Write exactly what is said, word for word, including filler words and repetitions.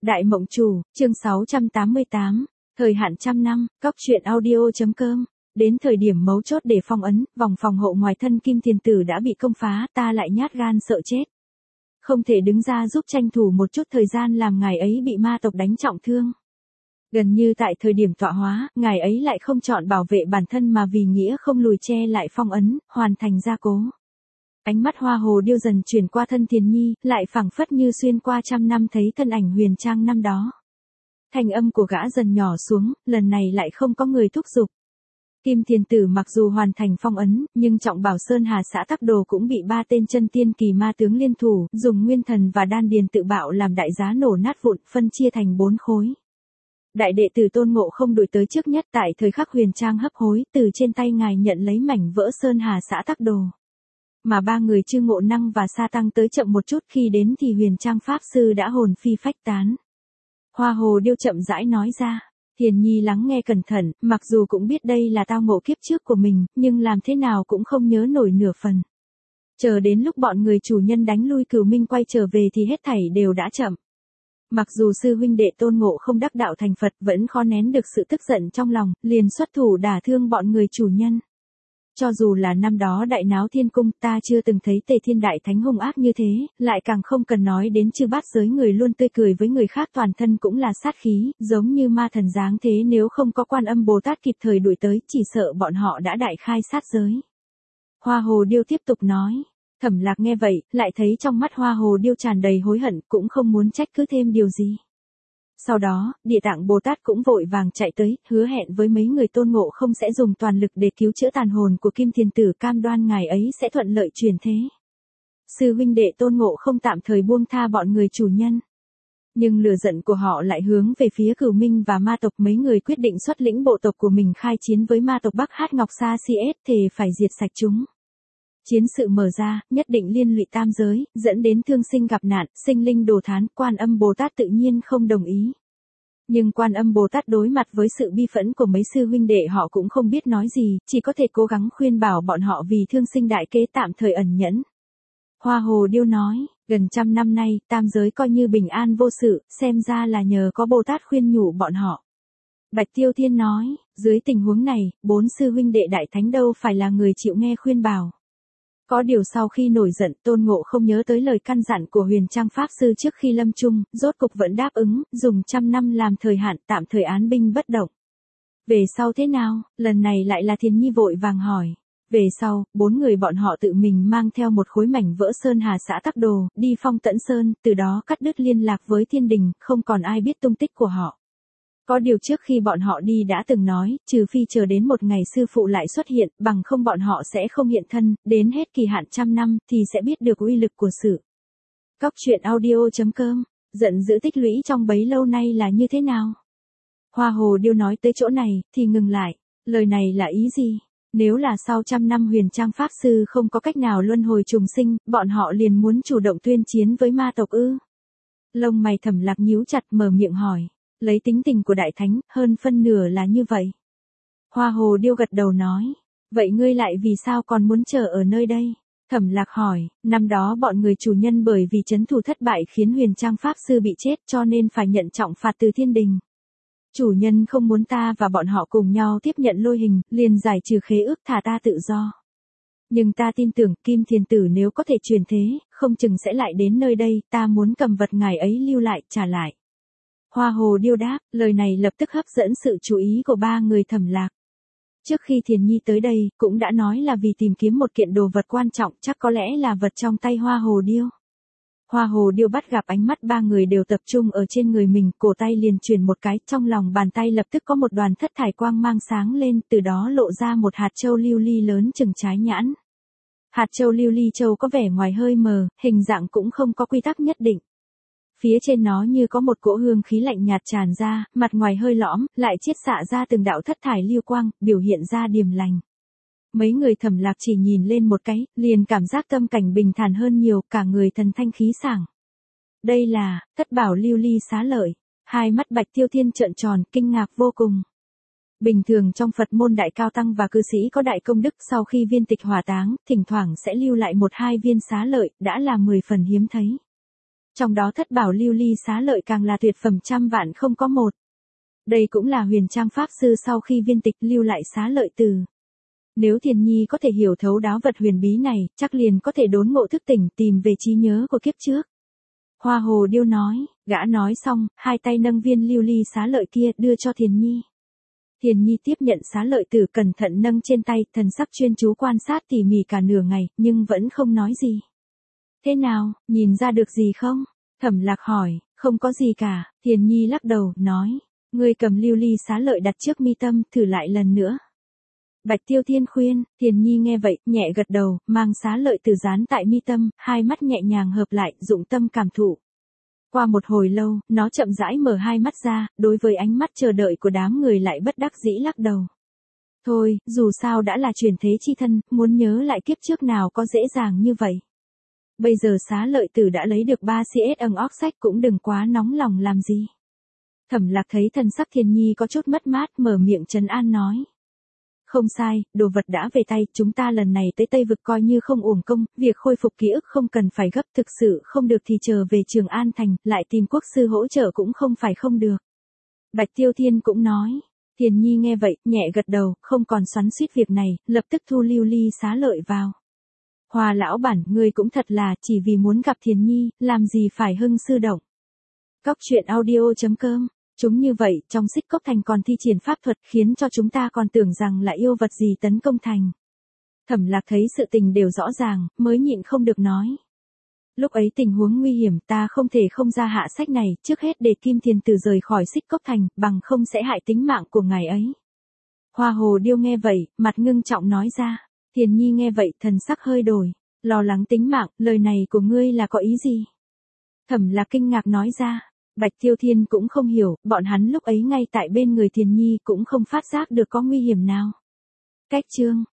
Đại Mộng Chủ, chương sáu trăm tám mươi tám, thời hạn trăm năm, Cóc truyện audio.com. Đến thời điểm mấu chốt để phong ấn, vòng phòng hộ ngoài thân Kim Thiền Tử đã bị công phá, ta lại nhát gan sợ chết. Không thể đứng ra giúp tranh thủ một chút thời gian làm ngài ấy bị ma tộc đánh trọng thương. Gần như tại thời điểm tọa hóa, ngài ấy lại không chọn bảo vệ bản thân mà vì nghĩa không lùi che lại phong ấn, hoàn thành gia cố. Ánh mắt Hoa Hồ Điêu dần chuyển qua thân Thiền Nhi, lại phảng phất như xuyên qua trăm năm thấy thân ảnh Huyền Trang năm đó. Thanh âm của gã dần nhỏ xuống, lần này lại không có người thúc giục. Kim Thiền Tử mặc dù hoàn thành phong ấn, nhưng Trọng Bảo Sơn Hà xã Tắc Đồ cũng bị ba tên chân tiên kỳ ma tướng liên thủ, dùng nguyên thần và đan điền tự bạo làm đại giá nổ nát vụn, phân chia thành bốn khối. Đại đệ tử Tôn Ngộ Không đuổi tới trước nhất tại thời khắc Huyền Trang hấp hối, từ trên tay ngài nhận lấy mảnh vỡ Sơn Hà xã Tắc Đồ. Mà ba người Chư Ngộ Năng và Sa Tăng tới chậm một chút, khi đến thì Huyền Trang Pháp Sư đã hồn phi phách tán. Hoa Hồ Điêu chậm rãi nói ra. Thiền Nhi lắng nghe cẩn thận, mặc dù cũng biết đây là tao ngộ kiếp trước của mình, nhưng làm thế nào cũng không nhớ nổi nửa phần. Chờ đến lúc bọn người chủ nhân đánh lui Cửu Minh quay trở về thì hết thảy đều đã chậm. Mặc dù sư huynh đệ Tôn Ngộ Không đắc đạo thành Phật vẫn khó nén được sự tức giận trong lòng, liền xuất thủ đả thương bọn người chủ nhân. Cho dù là năm đó đại náo thiên cung, ta chưa từng thấy Tề Thiên Đại Thánh hung ác như thế, lại càng không cần nói đến chư bát giới người luôn tươi cười với người khác, toàn thân cũng là sát khí, giống như ma thần dáng thế, nếu không có Quan Âm Bồ Tát kịp thời đuổi tới, chỉ sợ bọn họ đã đại khai sát giới. Hoa Hồ Điêu tiếp tục nói. Thẩm Lạc nghe vậy, lại thấy trong mắt Hoa Hồ Điêu tràn đầy hối hận, cũng không muốn trách cứ thêm điều gì. Sau đó, Địa Tạng Bồ Tát cũng vội vàng chạy tới, hứa hẹn với mấy người Tôn Ngộ Không sẽ dùng toàn lực để cứu chữa tàn hồn của Kim Thiền Tử, cam đoan ngài ấy sẽ thuận lợi truyền thế. Sư huynh đệ Tôn Ngộ Không tạm thời buông tha bọn người chủ nhân. Nhưng lửa giận của họ lại hướng về phía Cửu Minh và ma tộc, mấy người quyết định xuất lĩnh bộ tộc của mình khai chiến với ma tộc Bắc Hát Ngọc Sa Si S, thề phải diệt sạch chúng. Chiến sự mở ra, nhất định liên lụy tam giới, dẫn đến thương sinh gặp nạn, sinh linh đồ thán, Quan Âm Bồ Tát tự nhiên không đồng ý. Nhưng Quan Âm Bồ Tát đối mặt với sự bi phẫn của mấy sư huynh đệ họ cũng không biết nói gì, chỉ có thể cố gắng khuyên bảo bọn họ vì thương sinh đại kế tạm thời ẩn nhẫn. Hoa Hồ Điêu nói, gần trăm năm nay, tam giới coi như bình an vô sự, xem ra là nhờ có Bồ Tát khuyên nhủ bọn họ. Bạch Tiêu Thiên nói, dưới tình huống này, bốn sư huynh đệ đại thánh đâu phải là người chịu nghe khuyên bảo. Có điều sau khi nổi giận, Tôn Ngộ Không nhớ tới lời căn dặn của Huyền Trang Pháp Sư trước khi lâm chung, rốt cục vẫn đáp ứng, dùng trăm năm làm thời hạn, tạm thời án binh bất động. Về sau thế nào, lần này lại là Thiền Nhi vội vàng hỏi. Về sau, bốn người bọn họ tự mình mang theo một khối mảnh vỡ Sơn Hà xã Tắc Đồ, đi Phong Tẫn Sơn, từ đó cắt đứt liên lạc với thiên đình, không còn ai biết tung tích của họ. Có điều trước khi bọn họ đi đã từng nói, trừ phi chờ đến một ngày sư phụ lại xuất hiện, bằng không bọn họ sẽ không hiện thân, đến hết kỳ hạn trăm năm, thì sẽ biết được uy lực của sự. Cóc truyện audio.com, giận dữ tích lũy trong bấy lâu nay là như thế nào? Hoa Hồ Điêu nói tới chỗ này, thì ngừng lại, lời này là ý gì? Nếu là sau trăm năm Huyền Trang Pháp Sư không có cách nào luân hồi trùng sinh, bọn họ liền muốn chủ động tuyên chiến với ma tộc ư? Lông mày Thẩm Lạc nhíu chặt, mở miệng hỏi. Lấy tính tình của Đại Thánh, hơn phân nửa là như vậy. Hoa Hồ Điêu gật đầu nói. Vậy ngươi lại vì sao còn muốn chờ ở nơi đây? Thẩm Lạc hỏi, năm đó bọn người chủ nhân bởi vì trấn thủ thất bại khiến Huyền Trang Pháp Sư bị chết, cho nên phải nhận trọng phạt từ thiên đình. Chủ nhân không muốn ta và bọn họ cùng nhau tiếp nhận lôi hình, liền giải trừ khế ước thả ta tự do. Nhưng ta tin tưởng Kim Thiền Tử nếu có thể truyền thế, không chừng sẽ lại đến nơi đây, ta muốn cầm vật ngài ấy lưu lại, trả lại. Hoa Hồ Điêu đáp, lời này lập tức hấp dẫn sự chú ý của ba người Thẩm Lạc. Trước khi Thiền Nhi tới đây, cũng đã nói là vì tìm kiếm một kiện đồ vật quan trọng, chắc có lẽ là vật trong tay Hoa Hồ Điêu. Hoa Hồ Điêu bắt gặp ánh mắt ba người đều tập trung ở trên người mình, cổ tay liền chuyển một cái, trong lòng bàn tay lập tức có một đoàn thất thải quang mang sáng lên, từ đó lộ ra một hạt châu lưu ly lớn chừng trái nhãn. Hạt châu lưu ly châu có vẻ ngoài hơi mờ, hình dạng cũng không có quy tắc nhất định. Phía trên nó như có một cỗ hương khí lạnh nhạt tràn ra, mặt ngoài hơi lõm, lại chiết xạ ra từng đạo thất thải lưu quang, biểu hiện ra điềm lành. Mấy người Thẩm Lạc chỉ nhìn lên một cái, liền cảm giác tâm cảnh bình thản hơn nhiều, cả người thần thanh khí sảng. Đây là, thất bảo lưu ly xá lợi. Hai mắt Bạch Tiêu Thiên trợn tròn, kinh ngạc vô cùng. Bình thường trong Phật môn đại cao tăng và cư sĩ có đại công đức, sau khi viên tịch hỏa táng, thỉnh thoảng sẽ lưu lại một hai viên xá lợi, đã là mười phần hiếm thấy. Trong đó thất bảo lưu ly xá lợi càng là tuyệt phẩm trăm vạn không có một. Đây cũng là huyền trang pháp sư sau khi viên tịch lưu lại xá lợi từ. Nếu Thiền Nhi có thể hiểu thấu đáo vật huyền bí này, chắc liền có thể đốn ngộ thức tỉnh tìm về trí nhớ của kiếp trước. Hoa Hồ Điêu nói, gã nói xong, hai tay nâng viên lưu ly xá lợi kia đưa cho Thiền Nhi. Thiền Nhi tiếp nhận xá lợi tử cẩn thận nâng trên tay, thần sắc chuyên chú quan sát tỉ mỉ cả nửa ngày, nhưng vẫn không nói gì. Thế nào, nhìn ra được gì không? Thẩm Lạc hỏi, không có gì cả, Thiền Nhi lắc đầu, nói, ngươi cầm lưu ly xá lợi đặt trước mi tâm, thử lại lần nữa. Bạch Tiêu Thiên khuyên, Thiền Nhi nghe vậy, nhẹ gật đầu, mang xá lợi tử dán tại mi tâm, hai mắt nhẹ nhàng hợp lại, dụng tâm cảm thụ. Qua một hồi lâu, nó chậm rãi mở hai mắt ra, đối với ánh mắt chờ đợi của đám người lại bất đắc dĩ lắc đầu. Thôi, dù sao đã là chuyển thế chi thân, muốn nhớ lại kiếp trước nào có dễ dàng như vậy. Bây giờ xá lợi tử đã lấy được ba xê ét ầng óc sách cũng đừng quá nóng lòng làm gì. Thẩm Lạc thấy thần sắc Thiền Nhi có chút mất mát, mở miệng trấn an nói. Không sai, đồ vật đã về tay, chúng ta lần này tới Tây Vực coi như không uổng công, việc khôi phục ký ức không cần phải gấp, thực sự không được thì chờ về Trường An Thành, lại tìm quốc sư hỗ trợ cũng không phải không được. Bạch Tiêu Thiên cũng nói. Thiền Nhi nghe vậy, nhẹ gật đầu, không còn xoắn xuýt việc này, lập tức thu lưu ly xá lợi vào. Hoa lão bản, ngươi cũng thật là, chỉ vì muốn gặp Thiền Nhi, làm gì phải hưng sư động. Cóc truyện audio chấm com. Chúng như vậy, trong Xích Cốc Thành còn thi triển pháp thuật, khiến cho chúng ta còn tưởng rằng là yêu vật gì tấn công thành. Thẩm Lạc thấy sự tình đều rõ ràng, mới nhịn không được nói. Lúc ấy tình huống nguy hiểm, ta không thể không ra hạ sách này, trước hết để Kim Thiền Tử rời khỏi Xích Cốc Thành, bằng không sẽ hại tính mạng của ngài ấy. Hoa Hồ Điêu nghe vậy, mặt ngưng trọng nói ra. Thiền Nhi nghe vậy, thần sắc hơi đổi, lo lắng tính mạng, lời này của ngươi là có ý gì? Thẩm Lạc kinh ngạc nói ra. Bạch Tiêu Thiên cũng không hiểu, bọn hắn lúc ấy ngay tại bên người Thiền Nhi cũng không phát giác được có nguy hiểm nào. Cách chương